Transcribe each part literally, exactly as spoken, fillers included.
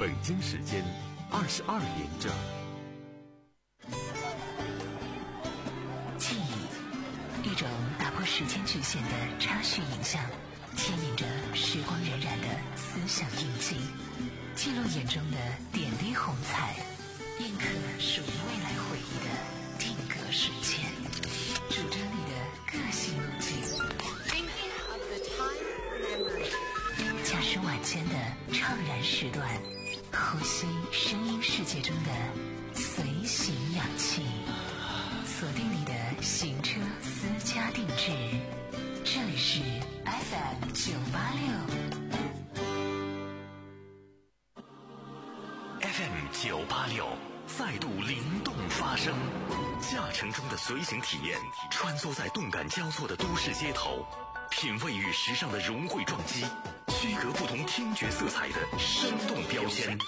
北京时间二十二点整。 记忆，一种打破时间局限的插叙影像，牵引着时光荏苒的思想印记，记录眼中的点滴红彩，印刻属于未来回忆的定格瞬间，主张你的个性路径。驾驶晚间的怅然时段，呼吸声音世界中的随行氧气，锁定你的行车私家定制。这里是 F M 九八六 F M 九八六，再度灵动发声，驾乘中的随行体验，穿梭在动感交错的都市街头，品味与时尚的融汇撞击，区隔不同听觉色彩的生动标签。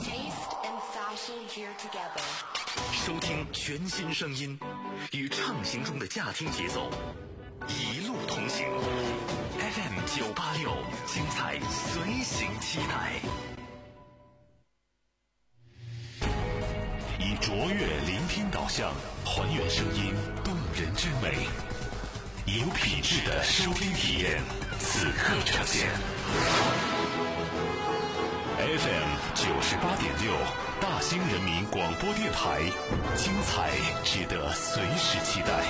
收听全新声音，与畅行中的驾听节奏，一路同行。F M 九八六，精彩随行期待。 以卓越聆听导向，还原声音动人之美，有品质的收听体验，此刻呈现。F M 九十八点六，大兴人民广播电台，精彩值得随时期待。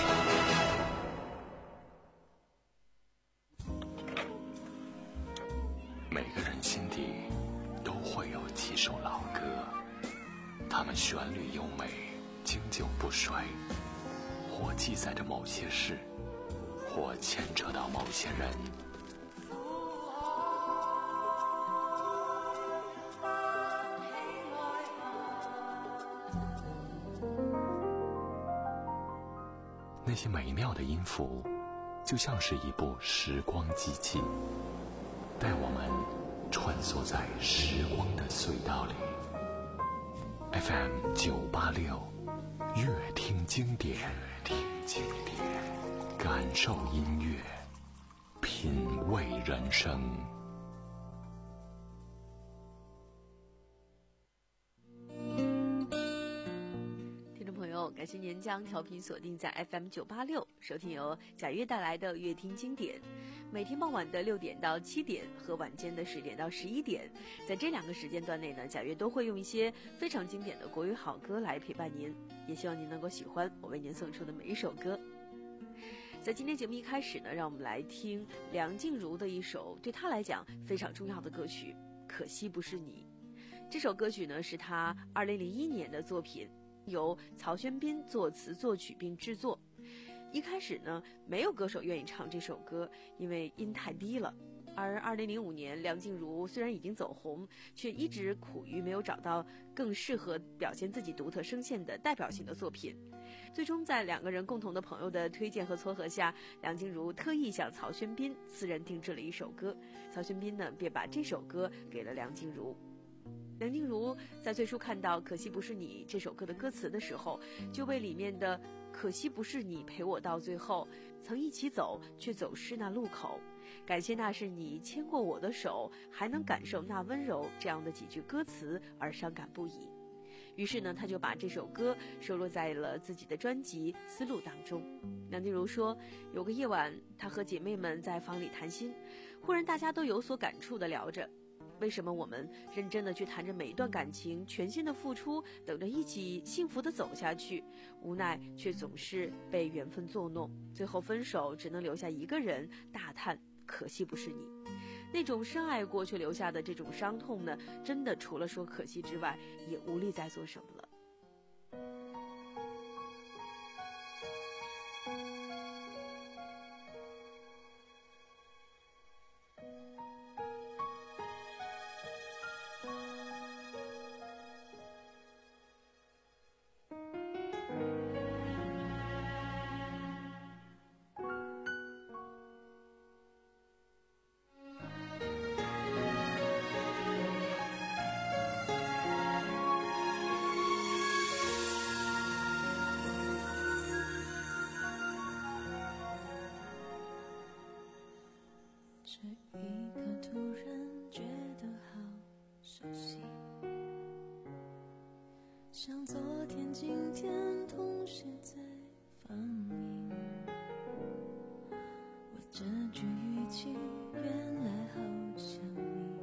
每个人心底都会有几首老歌，它们旋律优美，经久不衰，或记载着某些事，或牵扯到某些人。那些美妙的音符，就像是一部时光机器，带我们穿梭在时光的隧道里。F M 九八六，乐听经典，乐听经典，感受音乐，品味人生。 感谢您将调频锁定在 F M 九八六，收听由贾跃带来的乐听经典。每天傍晚的六点到七点和晚间的十点到十一点，在这两个时间段内呢，贾跃都会用一些非常经典的国语好歌来陪伴您，也希望您能够喜欢我为您送出的每一首歌。在今天节目一开始呢，让我们来听梁静茹的一首对她来讲非常重要的歌曲《可惜不是你》。这首歌曲呢是她二零零一年的作品，由曹轩宾作词作曲并制作。一开始呢，没有歌手愿意唱这首歌，因为音太低了。而二零零五年，梁静茹虽然已经走红，却一直苦于没有找到更适合表现自己独特声线的代表性的作品。最终在两个人共同的朋友的推荐和撮合下，梁静茹特意向曹轩宾私人定制了一首歌，曹轩宾呢便把这首歌给了梁静茹。梁静茹在最初看到《可惜不是你》这首歌的歌词的时候，就为里面的可惜不是你陪我到最后，曾一起走却走失那路口，感谢那是你牵过我的手，还能感受那温柔，这样的几句歌词而伤感不已。于是呢，他就把这首歌收录在了自己的专辑《丝路》当中。梁静茹说，有个夜晚，她和姐妹们在房里谈心，忽然大家都有所感触地聊着，为什么我们认真的去谈着每一段感情，全心的付出，等着一起幸福的走下去，无奈却总是被缘分作弄，最后分手只能留下一个人大叹可惜不是你。那种深爱过却留下的这种伤痛呢，真的除了说可惜之外，也无力再做什么了。 像昨天今天同时在放映，我这句语气原来好像你，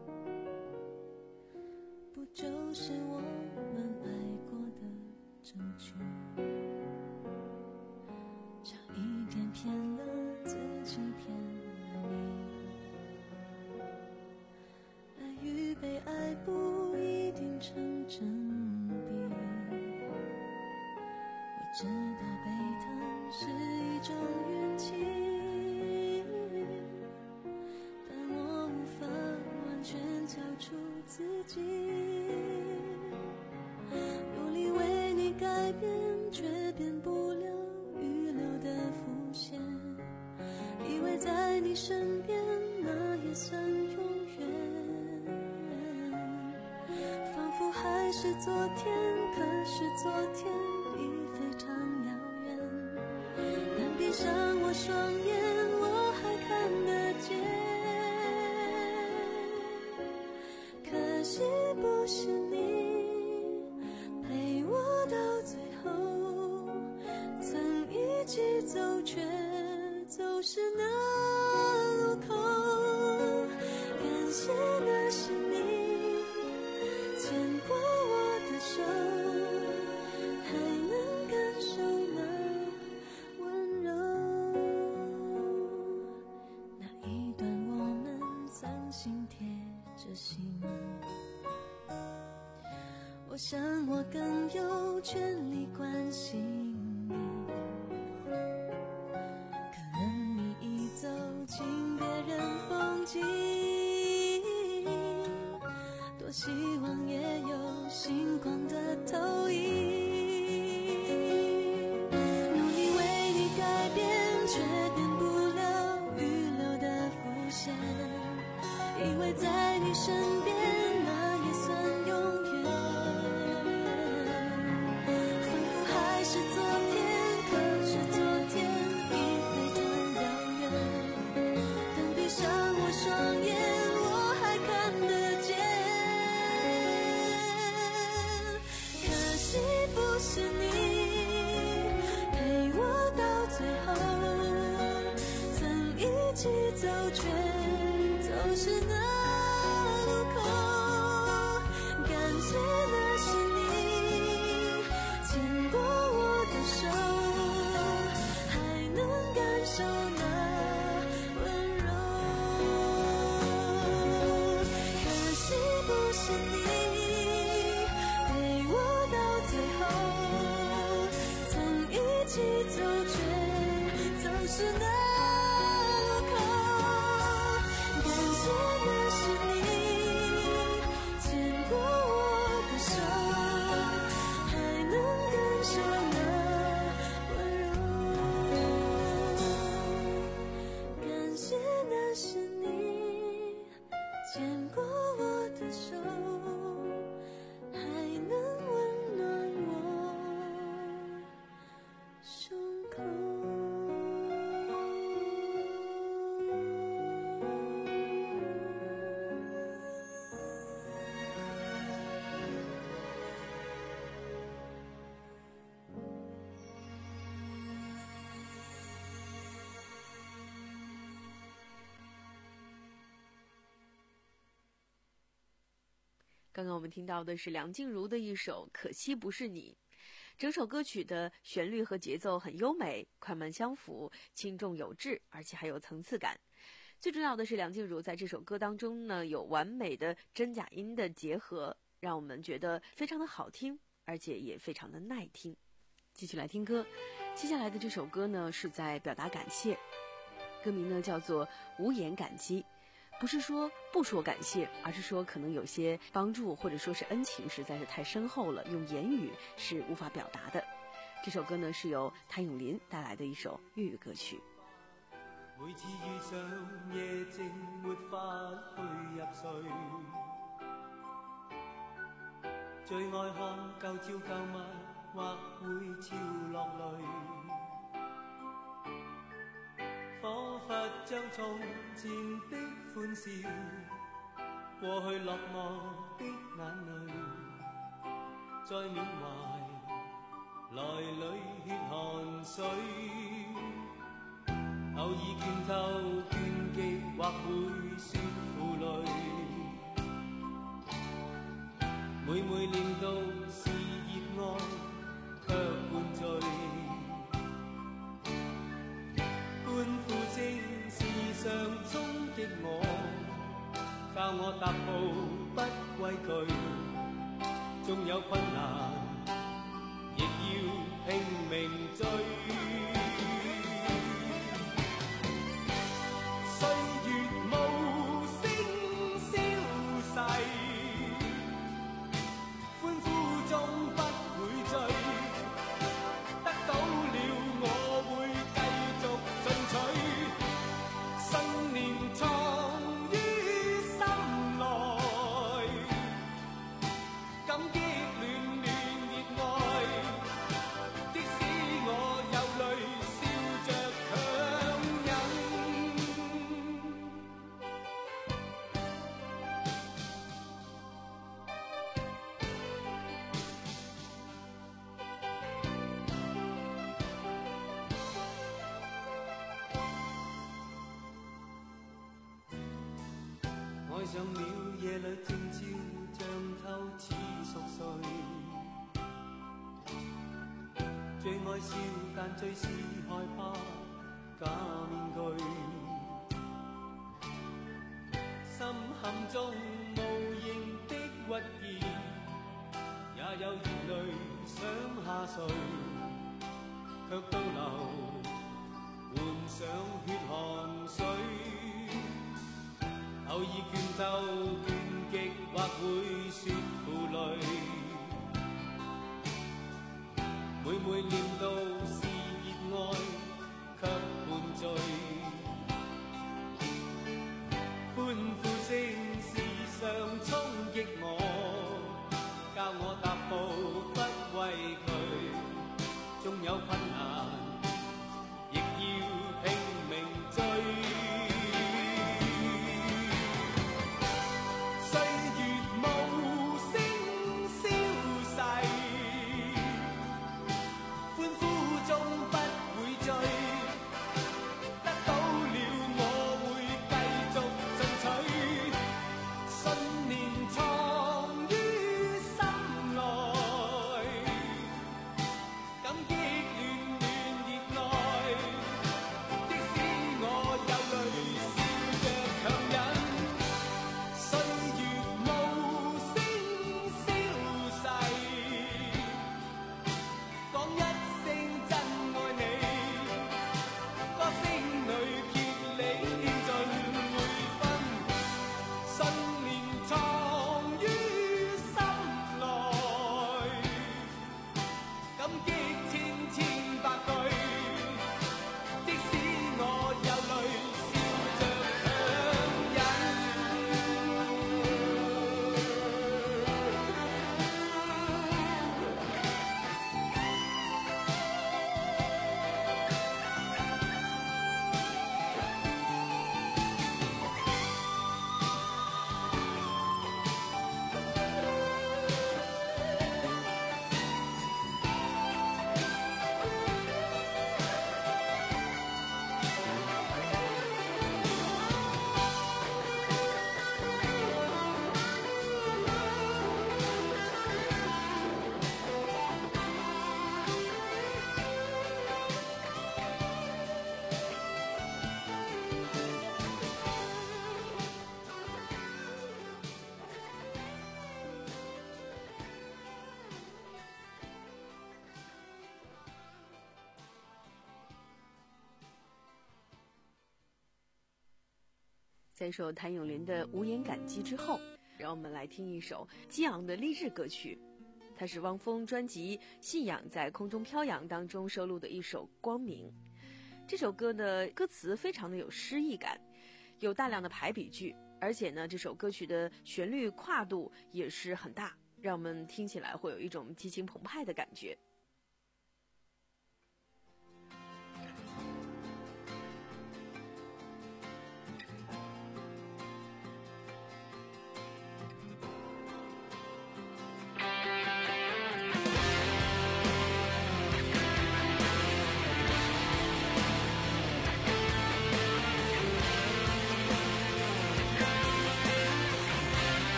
不就是我们爱过的证据，差一点骗了自己骗了你，爱与被爱不一定成正比，我知道被疼是一种运气，但我无法完全交出自己，努力为你改变，却变不了预留的伏线，以为在你身边那也算永远，仿佛还是昨天，可是昨天已非常遥远，但闭上我双眼，我还看得见，可惜不是你陪我到最后，曾一起走却走失那路口，感谢那是你牵过我的手，还能感受那温柔，那一段我们曾心贴着心，我想我更有权利关心你，可能你已走进别人风景，多希望也有星光的投影，努力为你改变，却变不了预留的伏线，以为在你身边那也算永远，仿佛还是昨天，可是昨天已非常遥远，但闭上我双眼，我还看得见，可惜不是你陪我到最后，曾一起走却走失那路口，感谢那是你牵过我的手，还能感受那温柔，可惜不是你陪我到最后，曾一起走却走失那路口，感谢那是你牵过我的手，还能感受那温柔，感谢那是你牵过我的手，还能温暖我胸口。 刚刚我们听到的是梁静茹的一首《可惜不是你》，整首歌曲的旋律和节奏很优美，快慢相符，轻重有致，而且还有层次感。最重要的是，梁静茹在这首歌当中呢，有完美的真假音的结合，让我们觉得非常的好听，而且也非常的耐听。继续来听歌，接下来的这首歌呢，是在表达感谢，歌名呢叫做《无言感激》。不是说不说感谢，而是说可能有些帮助或者说是恩情实在是太深厚了，用言语是无法表达的。这首歌呢是由谭咏麟带来的一首粤语歌曲。 每次遇上夜靜沒法去入睡，最愛看舊照舊物或會潮落淚，彷彿將從前的歡笑，過去落寞的眼淚， 再缅怀，來裏血汗水，偶爾拳頭拳擊或會說負累，每每念到是熱愛，卻灌醉，歡呼聲時常衝擊我，教我踏步不畏懼，縱有困難亦要拼命追，歲月無聲消逝，歡呼中不會醉，得到了我會繼續進取，信念藏於心內，感激戀戀熱愛，即使我有淚笑着強忍。愛上了夜裏靜悄像透似熟睡，最愛笑但最是害怕假面具，心坎中無形的鬱結，也有熱淚想下垂，卻都流換上血汗水，偶爾拳頭拳擊或會說負累，每每念到是熱愛，卻灌醉，歡呼聲時常衝擊我，教我踏步不畏懼，縱有困難亦要拼命追，歲月無聲消逝，歡呼中不會醉，得到了我會繼續進取，信念藏於心內，感激戀戀熱愛，即使我有淚笑着強忍，歲月無聲消逝，講一聲真愛你，歌聲裏竭力獻盡每分，信念藏於心內，感激千千百句，即使我有淚笑着強忍。 在一首谭咏麟的《无言感激》之后，让我们来听一首激昂的励志歌曲，它是汪峰专辑《信仰在空中飘扬》当中收录的一首《光明》。这首歌呢，歌词非常的有诗意感，有大量的排比句，而且呢，这首歌曲的旋律跨度也是很大，让我们听起来会有一种激情澎湃的感觉。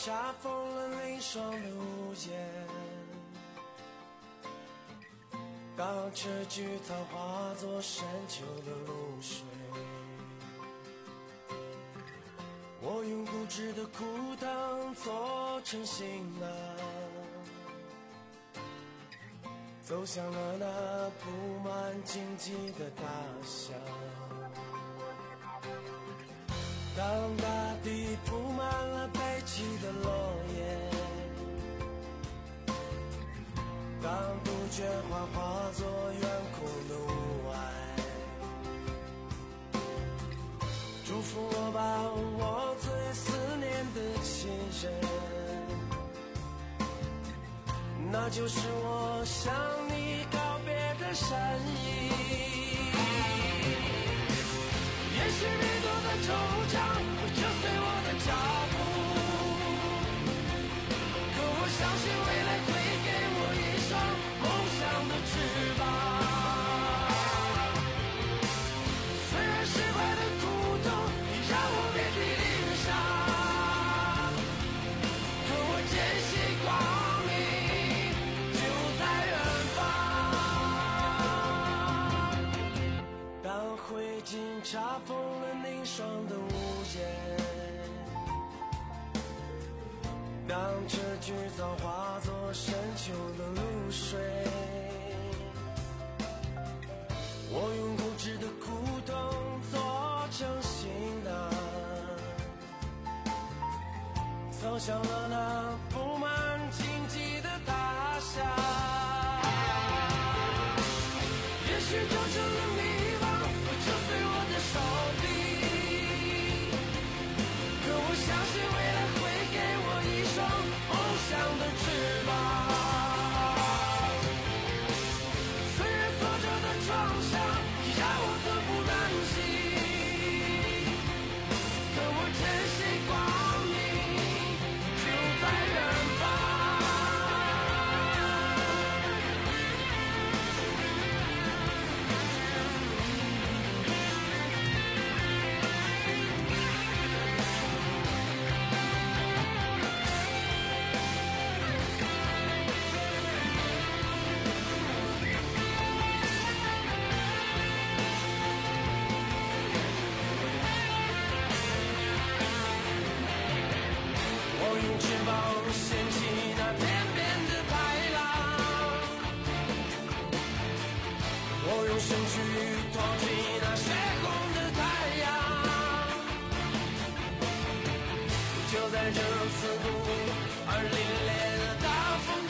查封了凌霜的屋檐，当这菊草化作深秋的露水，我用固执的枯藤做成行囊，走向了那布满荆棘的大象。当大地铺满了悲泣的落叶，当杜鹃花化作远空的雾霭，祝福我吧，我最思念的亲人，那就是我向你告别的身影。也许弥多的惆怅会折碎我的脚步，可我相信未来会给我一双梦想的翅膀。虽然失败的苦痛已让我遍体鳞伤，可我坚信光明就在远方。当灰烬查封了凝霜的屋檐，当这菊草化作深秋的露水，我用固执的枯藤做成行囊，走向了那布满荆棘的大象。也许就成了迷惘会折碎我的手臂，可我相信未来会给我一双梦想的翅膀。虽然挫折的创伤已让我寸步难行，可我坚信光明就在远方。我用翅膀掀起那天边的排浪，我用身躯托起那血红的太阳。就在这刺骨而凛冽的大风中，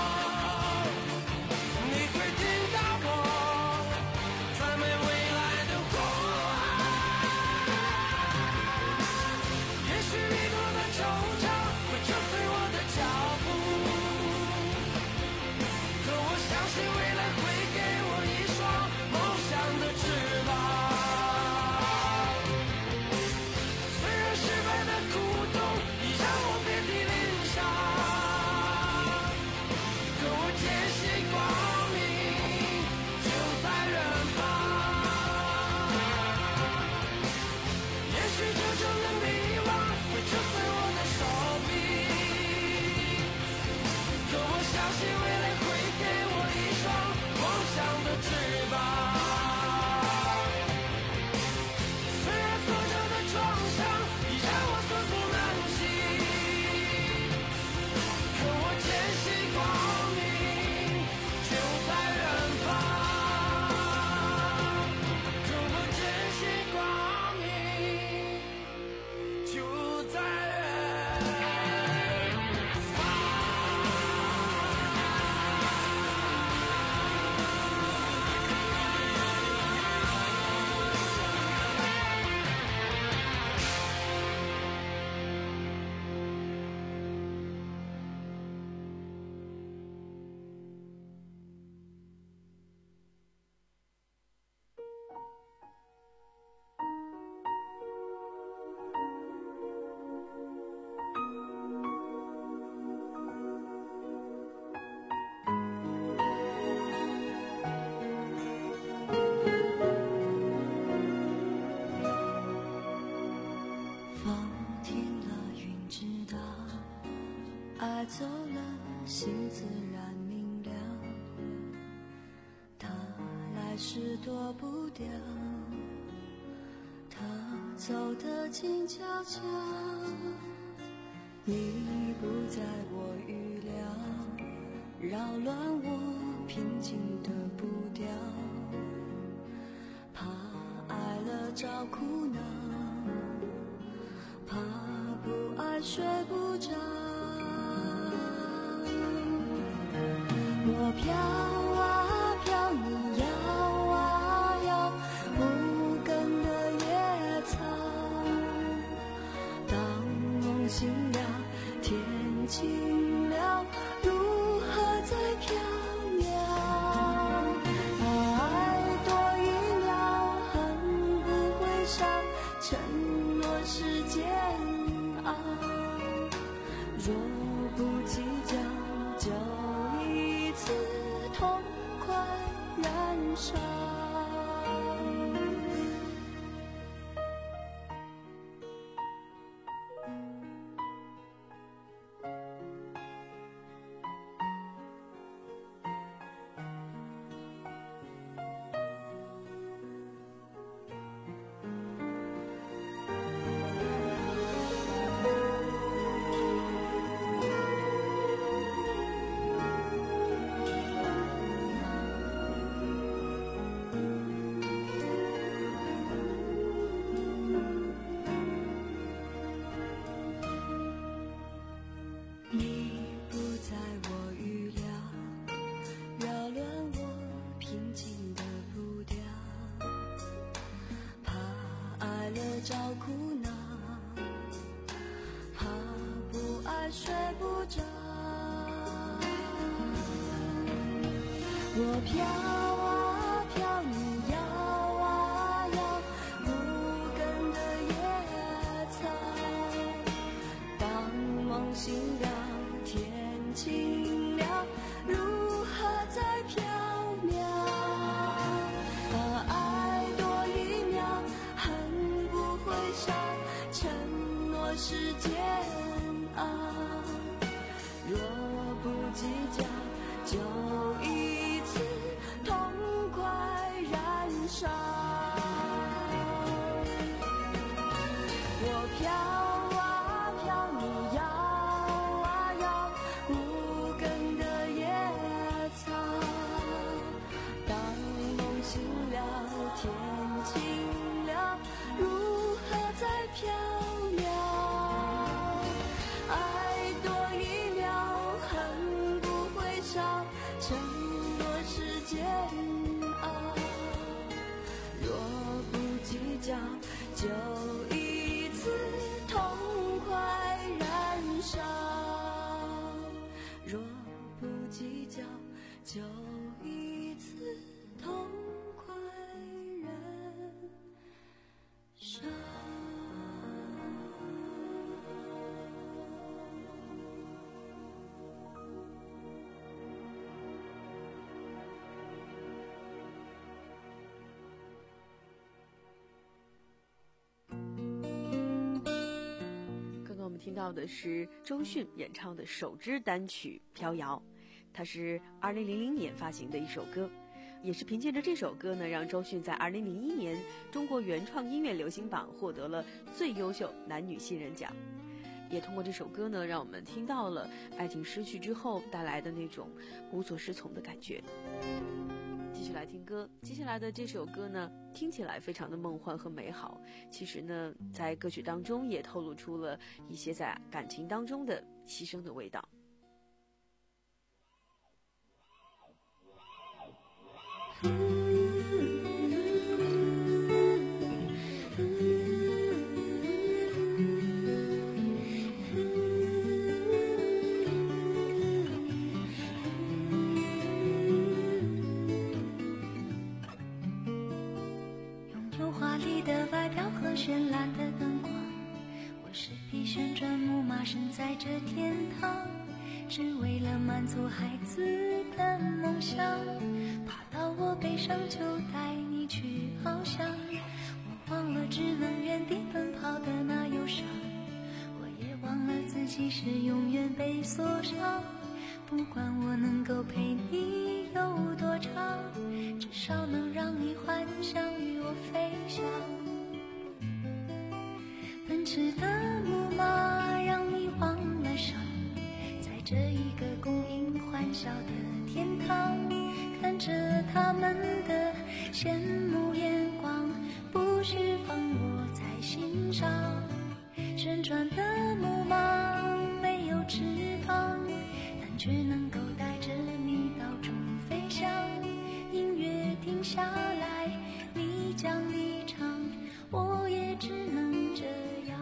你会听到我赞美未来的呼喊。也许弥多的惆怅会折碎我的脚步，可我相信未来会给我一双梦想的翅膀。虽然失败的苦痛已让我遍体鳞伤，可我坚信光明就在远方。也许这成了迷惘会折碎我的手臂，可我相信未来会给我一双梦想的翅膀。虽然挫折的创伤已让我寸步难行，可我坚信光明就在远方。可我坚信光明就在远方。 风停了，云知道， 爱走了，心自然明了。他来时躲不掉，他走得静悄悄。你不在我预料，扰乱我平静的步调。怕爱了找苦恼，怕不爱睡不着。我飘啊飘，你摇啊摇，无根的野草。当梦醒了，天晴了，如何再飘渺？爱多一秒，恨不会少，承诺是煎熬。若不计较，就一次痛快燃烧。找苦恼，怕不爱睡不着。我飘啊飘，你摇啊摇，无根的野草。当梦醒了，天晴了，如何再飘渺？爱多一秒，恨不会少，承诺是煎熬。若不计较，就一次痛快燃烧。我飘啊飘，你摇啊摇，无根的野草。当梦醒了，天晴了，如何再飘渺？爱多一秒，恨不会少，承诺是煎熬。若不计较，就一次痛快燃烧。若不计较，就一次痛快燃烧。 刚刚我们听到的是周迅演唱的首支单曲《飘摇》，它是二零零零年发行的一首歌，也是凭借着这首歌呢，让周迅在二零零一年中国原创音乐流行榜获得了最优秀男女新人奖。也通过这首歌呢，让我们听到了爱情失去之后带来的那种无所适从的感觉。继续来听歌，接下来的这首歌呢，听起来非常的梦幻和美好，其实呢，在歌曲当中也透露出了一些在感情当中的牺牲的味道。 绚烂的灯光，我是匹旋转木马，身在这天堂，只为了满足孩子的梦想。爬到我背上就带你去翱翔，我忘了只能原地奔跑的那忧伤，我也忘了自己是永远被锁上，不管我能够陪你有多长，至少能让你幻想与我飞翔。奔驰的木马让你忘了伤，在这一个供应欢笑的天堂，看着他们的羡慕眼光，不需放我在心上。旋转的木马没有翅膀，但却能够带着你到处飞翔。音乐停下来，你将离场，我也只能这样。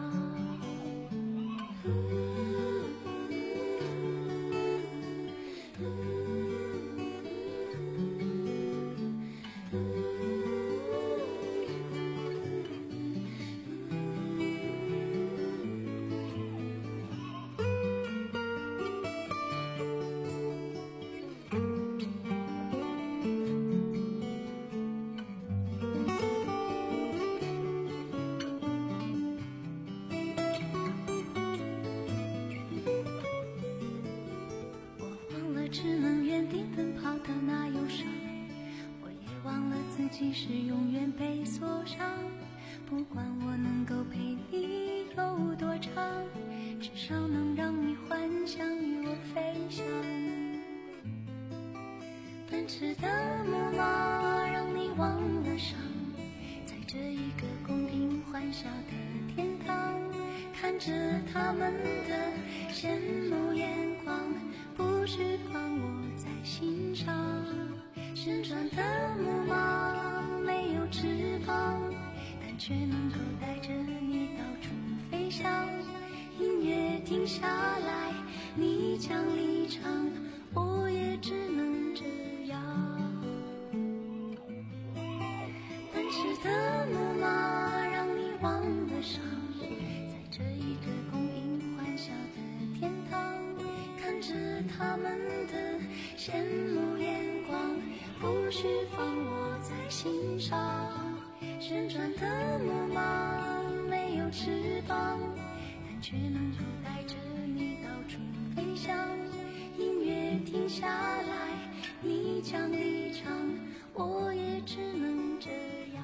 只能原地奔跑的那忧伤，我也忘了自己是永远被锁上。不管我能够陪你有多长，至少能让你幻想与我飞翔。奔驰的木马让你忘了伤，在这一个供应欢笑的天堂，看着他们的羡慕眼光，不需放我在心上。旋转的木马没有翅膀，但却能够带着你到处飞翔。音乐停下来，你将离场，我也只能这样。奔驰的木马让你忘了伤，在这一个供应欢笑的天堂，看着他们的羡慕眼光，不需放我在心上。旋转的木马没有翅膀，但却能够带着你到处飞翔。音乐停下来，你将离场，我也只能这样。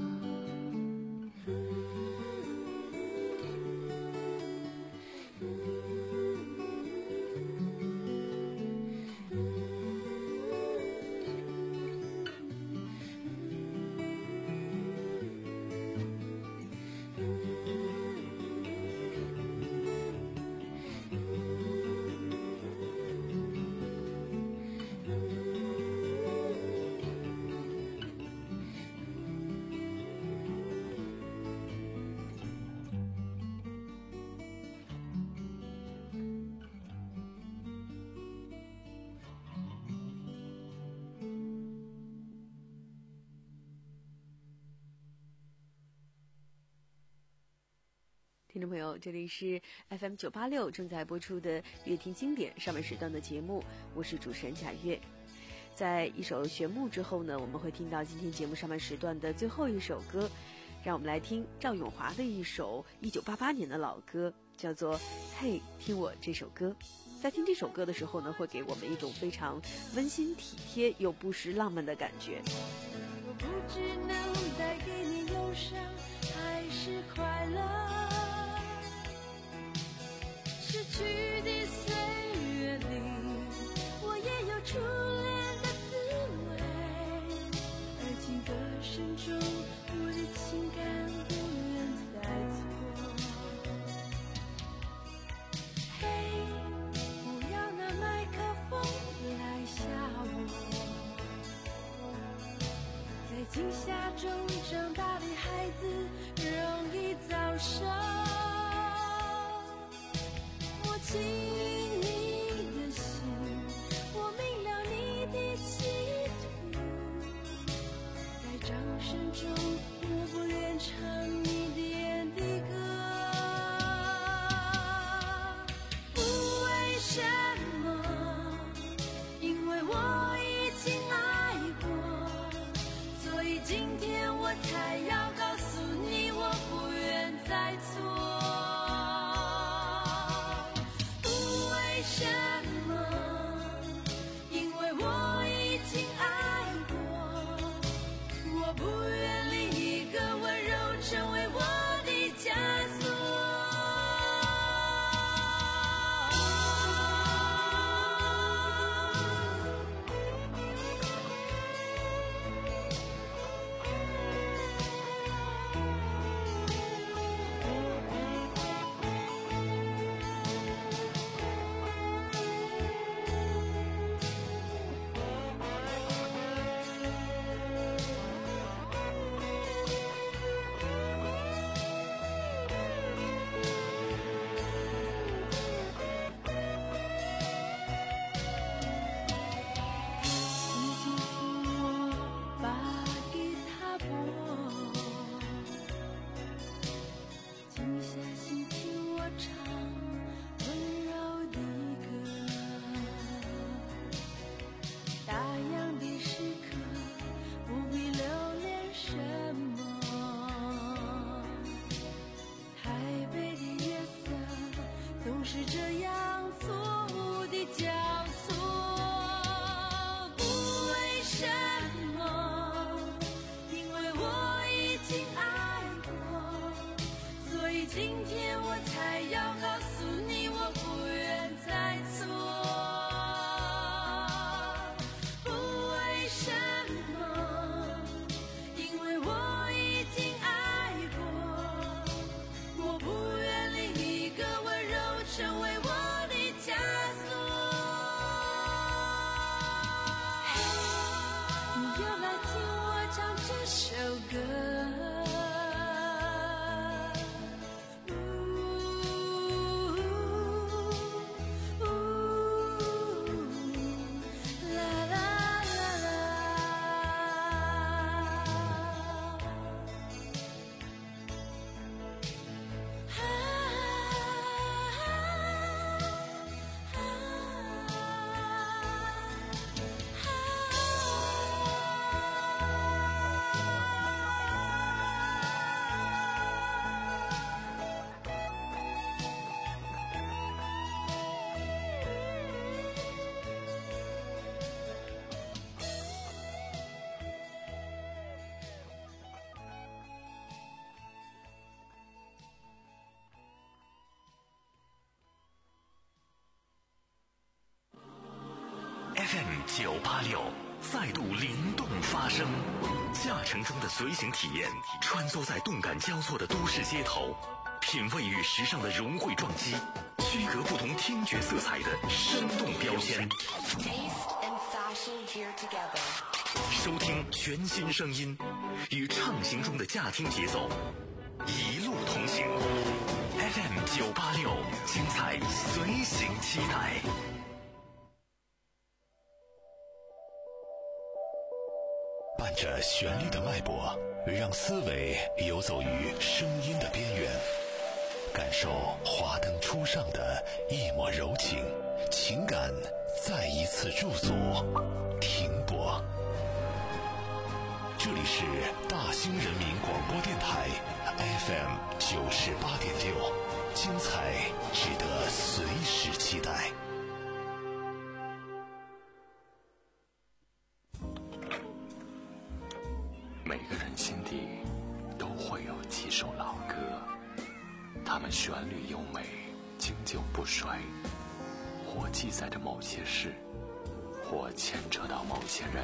听众朋友，这里是 F M 九八六正在播出的乐听经典上半时段的节目，我是主持人贾月。在一首旋木之后呢，我们会听到今天节目上半时段的最后一首歌，让我们来听赵咏华的一首一九八八年的老歌，叫做《嘿，听我这首歌》。在听这首歌的时候呢，会给我们一种非常温馨体贴又不失浪漫的感觉。 我不知能带给你忧伤还是快乐，失去的岁月里，我也有初恋的滋味。爱情歌声中，我的情感不愿再错。嘿，不要拿麦克风来吓我，在惊吓中长大的孩子容易早熟。亲你的心，我明了你的企图，在掌声中我不愿唱你点的歌。不为什么，因为我已经爱过，所以今天我才要告诉你，我不愿再错。 总是这样错误地交错，不为什么，因为我已经爱过，所以今天我才要告诉你，我不愿再错。不为什么，因为我已经爱过，我不愿另一个温柔成为我的枷锁。你要来听我唱这首歌。 F M 九八六再度灵动发声，驾乘中的随行体验，穿梭在动感交错的都市街头，品味与时尚的融汇撞击，区隔不同听觉色彩的生动标签。收听全新声音，与畅行中的驾听节奏，一路同行。F M 九八六，精彩随行期待。 伴着旋律的脉搏，让思维游走于声音的边缘，感受华灯初上的一抹柔情，情感再一次驻足停泊。这里是大兴人民广播电台 F M 九十八点六，精彩值得随时期待。 每个人心底都会有几首老歌，它们旋律优美，经久不衰，或记载着某些事，或牵扯到某些人。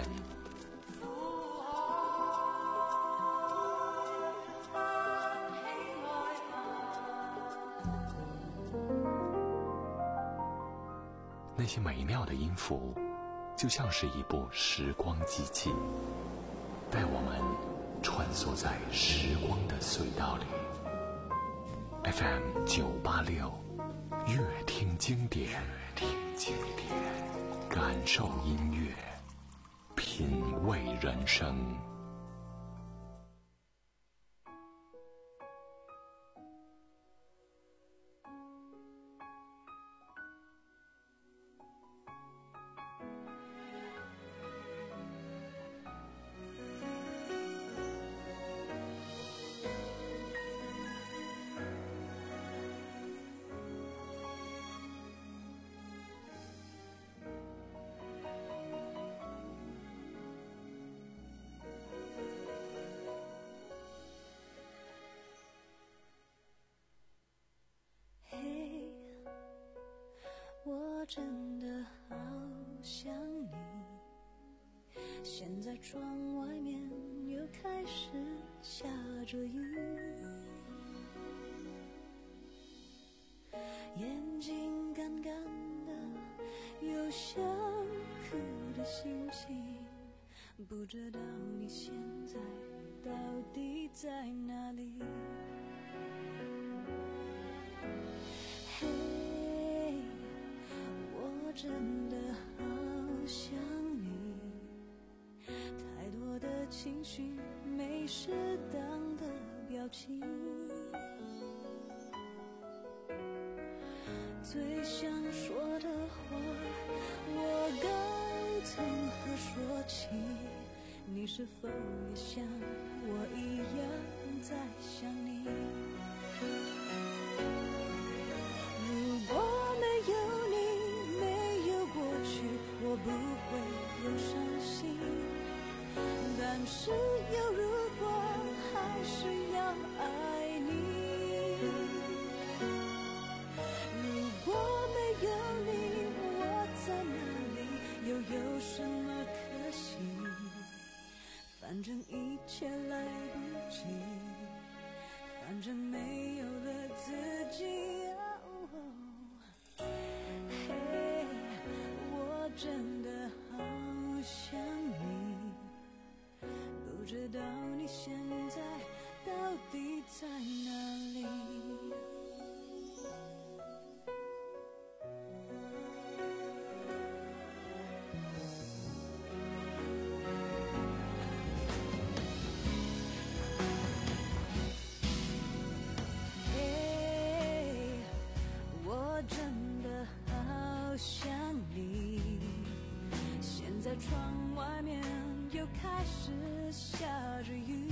那些美妙的音符，就像是一部时光机器，带我们穿梭在时光的隧道里。 F M 九八六，乐听经典，听经典，感受音乐，品味人生。 我真的好想你，现在窗外面又开始下着雨，眼睛干干的，有想哭的心情，不知道你现在到底在哪里。嘿，我真的好想你，太多的情绪没适当的表情，最想说的话我该从何说起，你是否也像我一样在想你？如果真的好想你，现在窗外面又开始下着雨，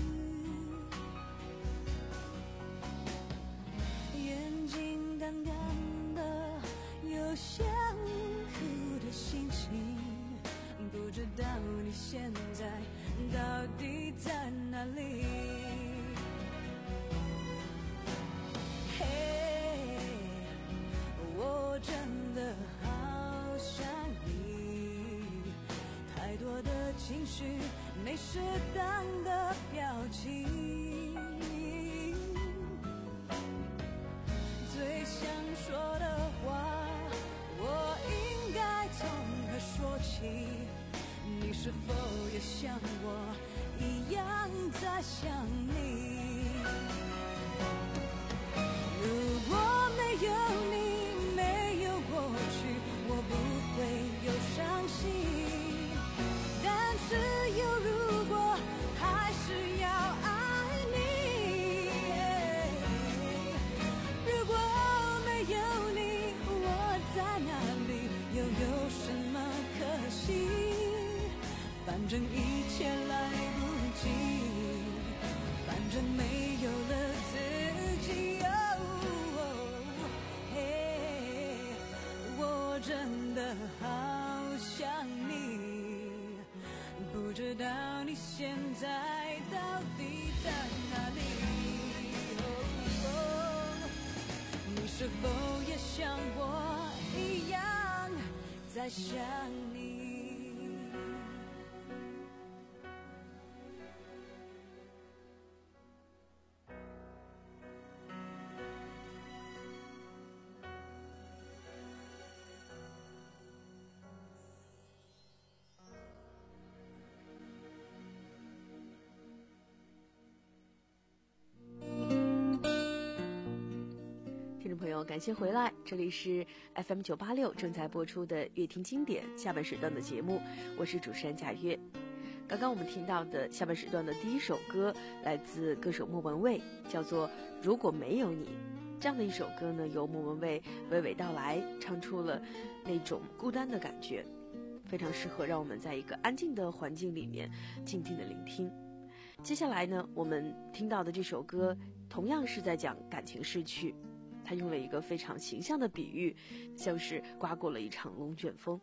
眼睛干干的，有想哭的心情，不知道你现在到底在哪里。嘿，我真的好想你，太多的情绪，没适当的表情，最想说的话，我应该从何说起？你是否也像我一样在想你？如果没有你，没有过去，我不会有伤心。但是有如果，还是要爱你。如果没有你，我在哪里，又有什么可惜？反正一切来不及，反正没有了自己。我真的好想你，不知道你现在到底在哪里。你是否也像我一样在想你？ 听众朋友，感谢回来，这里是 F M 九八六正在播出的乐听经典下半时段的节目，我是主持人贾月。刚刚我们听到的下半时段的第一首歌来自歌手莫文蔚，叫做《如果没有你》。这样的一首歌呢，由莫文蔚娓娓道来，唱出了那种孤单的感觉，非常适合让我们在一个安静的环境里面静静的聆听。接下来呢，我们听到的这首歌同样是在讲感情逝去，他用了一个非常形象的比喻，像是刮过了一场龙卷风。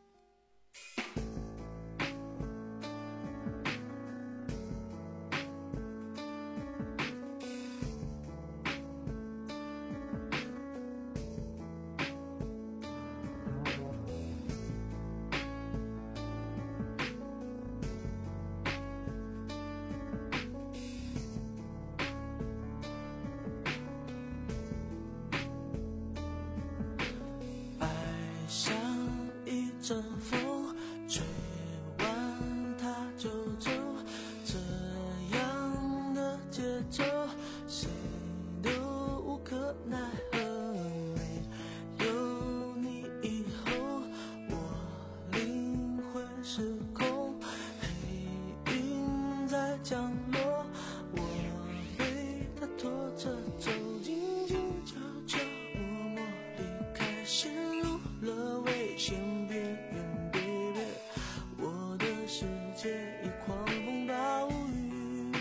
阵风吹完它就走，这样的节奏谁都无可奈何。没有你以后，我灵魂失控，黑云在降落，我被它拖着走，静静悄悄默默离开，陷入了危险边缘 baby， 我的世界已狂风暴雨。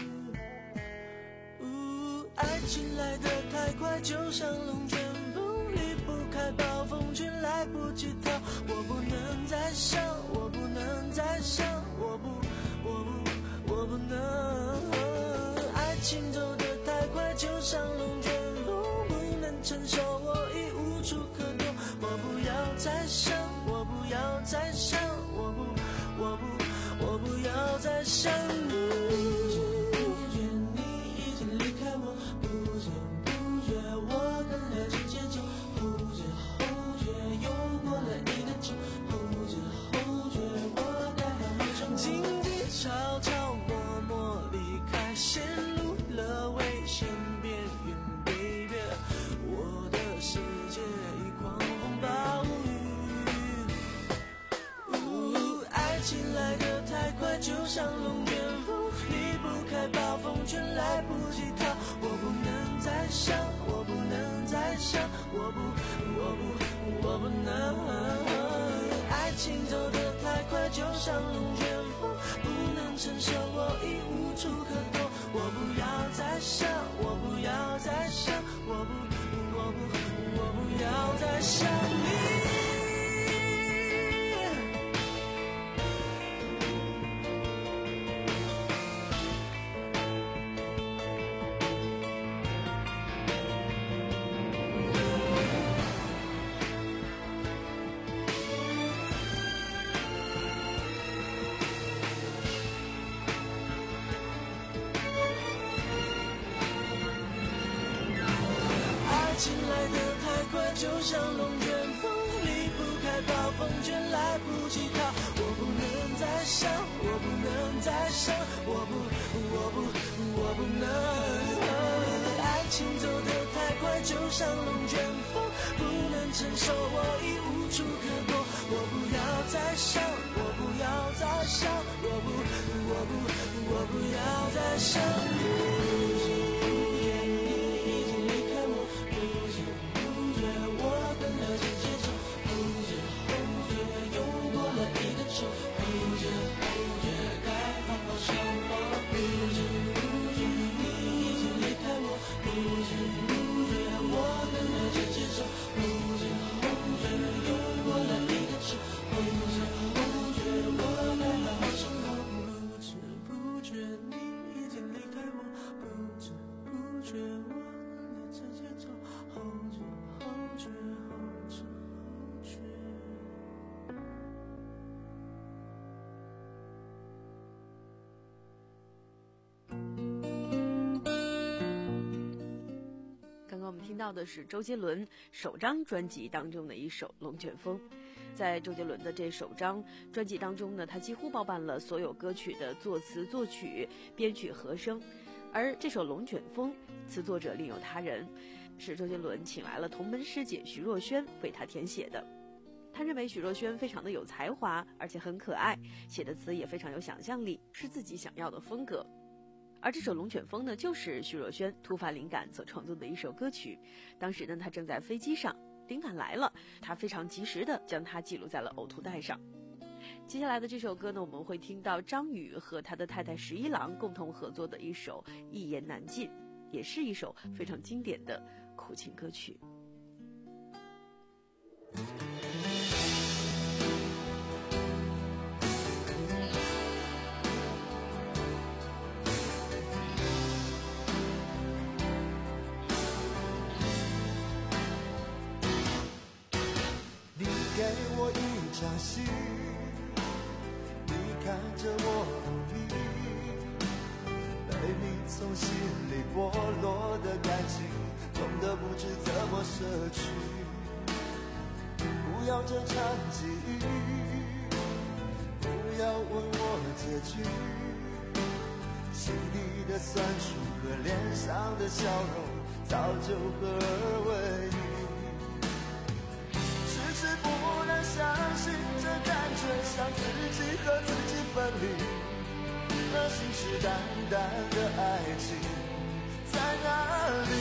呜，爱情来得太快，就像龙卷风，离不开暴风圈，来不及逃。我不能再想，我不能再想，我不，我不，我不能。爱情走得太快，就像龙卷风，不能承受，我已无处可躲。我不要再想，我不要再想，我不，我不，我不要再想你。不觉你已经离开我，不知不觉我跟了着节奏，后知后觉又过了一个钟，后知后觉我该好好生活。静静悄悄默默离开，陷入了危险边缘 baby， 我的世界已狂风暴雨。呜，爱情来得太快，就像龙卷风，离不开暴风圈，来不及逃。我不能再想，我不能再想，我不，我不，我情走得太快，就像龙卷风，不能承受，我已无处可躲。我不要再想，我不要再想，我不，我不，我不要再想你。情来得太快，就像龙卷风，离不开暴风圈，来不及逃。我不能再想，我不能再想，我不，我不，我不能。爱情走得太快，就像龙卷风，不能承受，我已无处可躲。我不要再想，我不要再想，我不，我不，我不要再想你。 听到的是周杰伦首张专辑当中的一首《龙卷风》。在周杰伦的这首张专辑当中呢，他几乎包办了所有歌曲的作词、作曲、编曲、和声。而这首《龙卷风》词作者另有他人，是周杰伦请来了同门师姐徐若瑄为他填写的。他认为许若瑄非常的有才华，而且很可爱，写的词也非常有想象力，是自己想要的风格。而这首《龙卷风》呢，就是徐若瑄突发灵感所创作的一首歌曲。当时呢，她正在飞机上，灵感来了，她非常及时的将它记录在了呕吐带上。接下来的这首歌呢，我们会听到张宇和他的太太十一郎共同合作的一首《一言难尽》，也是一首非常经典的苦情歌曲。 给我一场戏，你看着我努力，被你从心里剥落的感情，痛得不知怎么舍去。不要这场际遇，不要问我结局，心底的酸楚和脸上的笑容，早就合二为一。不能相信这感觉像自己和自己分离，那信誓旦旦的爱情在哪里？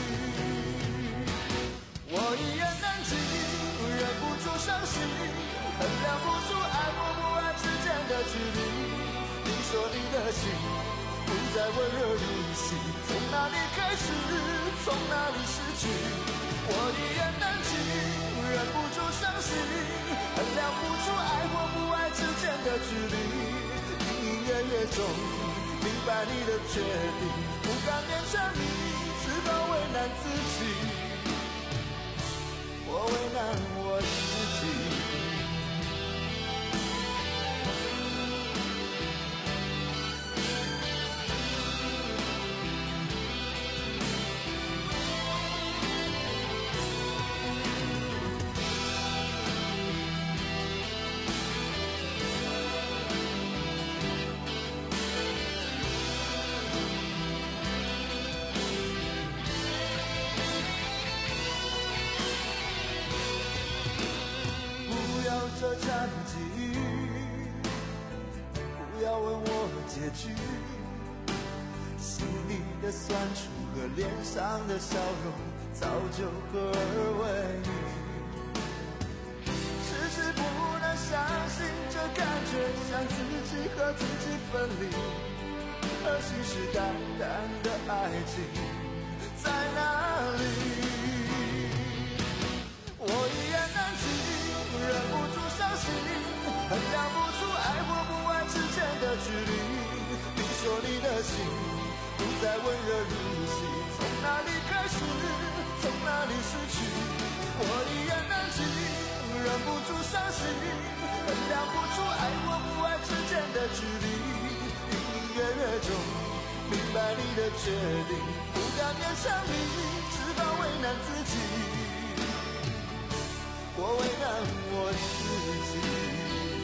我一言难尽，忍不住伤心，衡量不出爱或不爱之间的距离。你说你的心不再温热如昔，从哪里开始，从哪里失去？我一言难尽，忍不住伤心，衡量不出爱或不爱之间的距离。隐隐约约中明白你的决定，不敢勉强你，只好为难自己，我为难我自己。这场际遇，不要问我结局，心里的酸楚和脸上的笑容早就合二为一，迟迟不能相让自己和自己分离，而信誓旦旦的爱情在哪里？我一言难尽，忍不住伤心，衡量不出爱或不爱之间的距离。你说你的心不再温热如昔，从哪里开始，从哪里失去？我一言难尽，忍不住伤心，衡量不出爱或不爱之间的距离。隐隐约约中明白你的决定，不敢勉强你，只好为难自己，我为难我自己。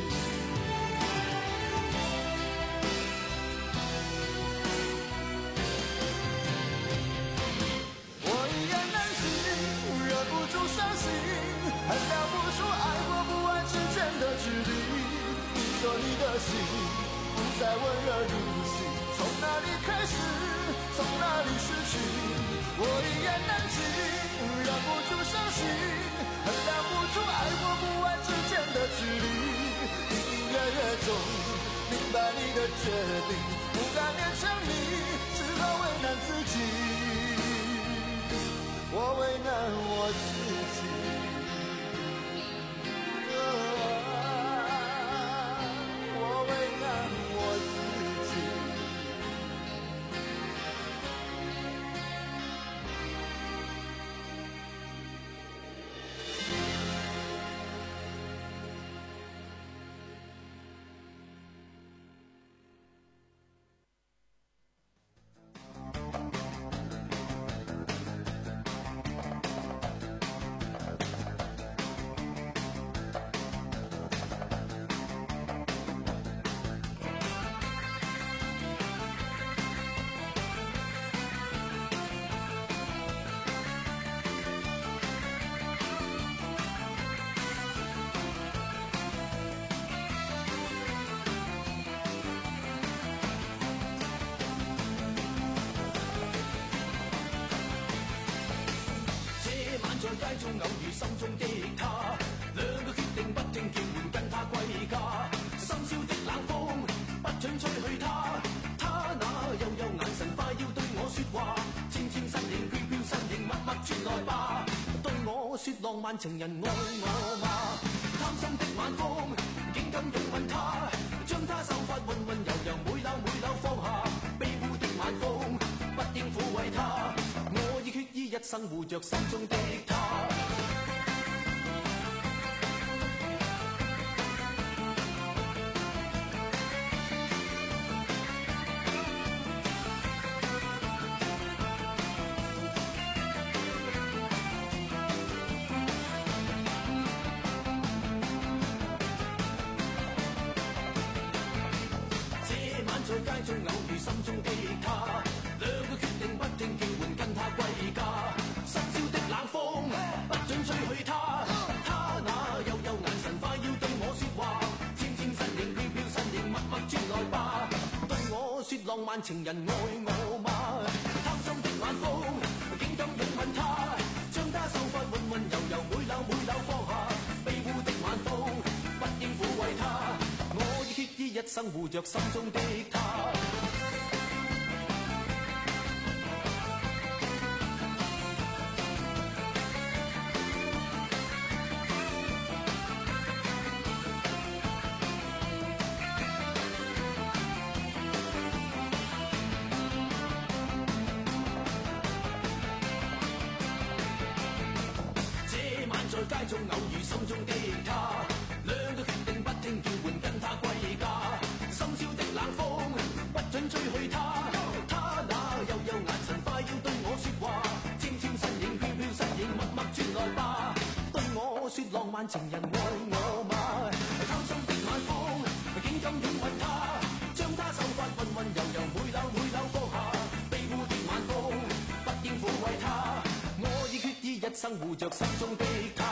我一言难尽，忍不住伤心，衡量不出爱或不爱之间的距离。你说你的心不再温热如昔，从哪里开始，从哪里失去？我一言难尽，忍不住伤心，衡量不出爱或不爱之间的距离。隐隐约约中明白你的决定，不敢勉强你，只好为难自己，我为难我自己。我为难我自己。 在街中偶遇心中的他，兩個決定不聽叫喚跟他歸家。深宵的冷風不准吹去他，他那幽幽眼神快要對我說話，纖纖身形飄飄身形默默轉來吧，對我說浪漫情人愛我嗎？貪心的晚風竟敢擁吻他，將他秀髮溫溫柔柔每縷每縷放下，卑污的晚風不應撫慰他，我已決意一生護着心中的他。在街中偶遇心中的他，兩個決定不聽叫喚跟他歸家。深宵的冷風不准吹去他，他那幽幽眼神快要對我說話，纖纖身形飄飄身形默默轉來吧，對我說浪漫情人愛我嗎？貪心的晚風竟敢擁吻他，將他秀髮溫溫柔柔每縷每縷放下，卑污的晚風不應撫慰他，我已決意一生護着心中的他。在街中偶遇心中的他，兩個決定不聽叫喚跟他歸家。深宵的冷風不准吹去他，他那幽幽眼神快要對我說話，纖纖身影飄飄身影默默轉來吧，對我說浪漫情人愛我嗎？貪心的晚風竟敢擁吻他，將他秀髮溫溫柔柔每縷每縷放下，卑污的晚風不應撫慰他，我已決意一生護着心中的他。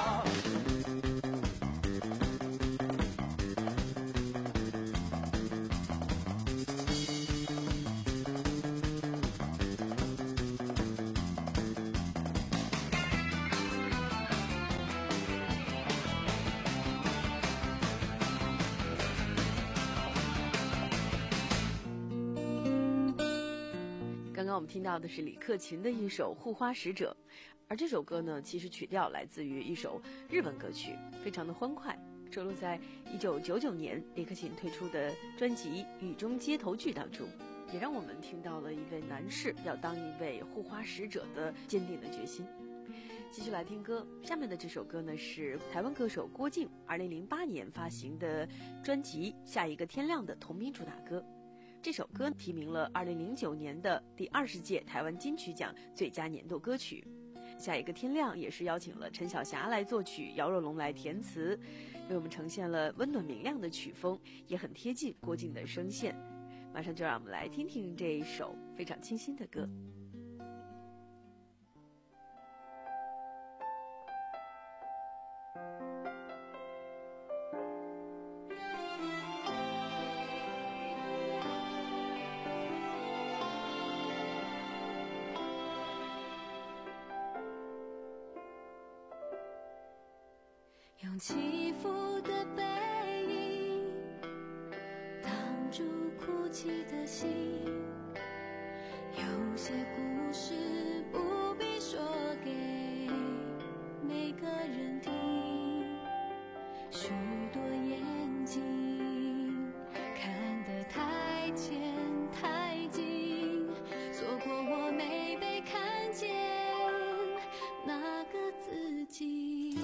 刚我们听到的是李克勤的一首《护花使者》，而这首歌呢，其实曲调来自于一首日文歌曲，非常的欢快，收录在一九九九年李克勤推出的专辑《雨中街头剧》当中，也让我们听到了一位男士要当一位护花使者的坚定的决心。继续来听歌，下面的这首歌呢是台湾歌手郭静二零零八年发行的专辑《下一个天亮》的同名主打歌。这首歌提名了二零零九年的第二十届台湾金曲奖最佳年度歌曲。下一个天亮也是邀请了陈小霞来作曲，姚若龙来填词，为我们呈现了温暖明亮的曲风，也很贴近郭静的声线。马上就让我们来听听这一首非常清新的歌。 用起伏的背影挡住哭泣的心，有些故事不必说给每个人听，许多眼睛看得太浅太近，错过我没被看见那个自己。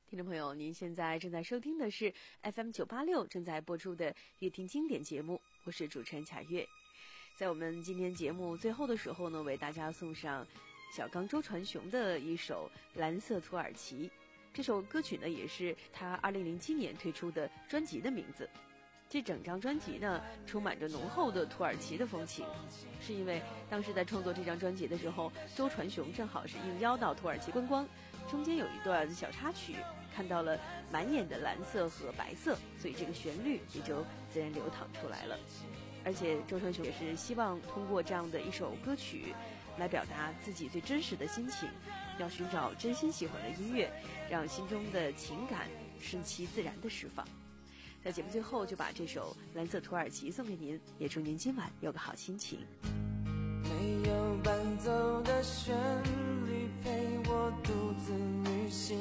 听众朋友，您现在正在收听的是 F M 九八六正在播出的乐听经典节目，我是主持人贾月。在我们今天节目最后的时候呢，为大家送上小刚周传雄的一首《蓝色土耳其》。这首歌曲呢，也是他二零零七年推出的专辑的名字。这整张专辑呢，充满着浓厚的土耳其的风情，是因为当时在创作这张专辑的时候，周传雄正好是应邀到土耳其观光，中间有一段小插曲，看到了满眼的蓝色和白色，所以这个旋律也就自然流淌出来了。而且周传雄也是希望通过这样的一首歌曲来表达自己最真实的心情，要寻找真心喜欢的音乐，让心中的情感顺其自然的释放。在节目最后就把这首《蓝色土耳其》送给您，也祝您今晚有个好心情。 没有伴奏的旋律陪我独自旅行，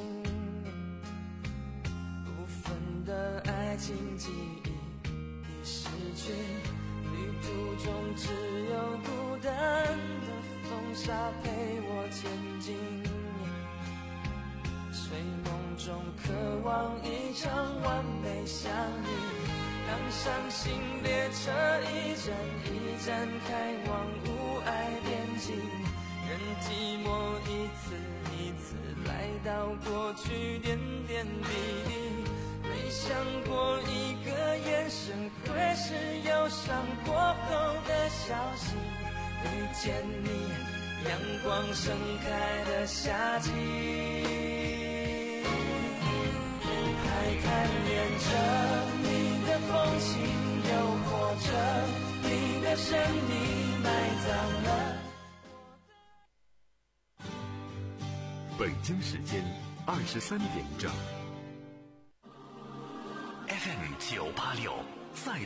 部分的爱情记忆已失去，旅途中只有孤单的风沙陪我前进，睡梦中渴望一场完美相遇，让伤心列车一站一站开往无爱边境，任寂寞一次一次来到过去点点滴滴，没想过一个眼神会是忧伤过后的消息，遇见你阳光盛开的夏季，还贪恋着你的风情，又或者你的神秘埋葬了。 北京时间二十三点整。 F M 九八六赛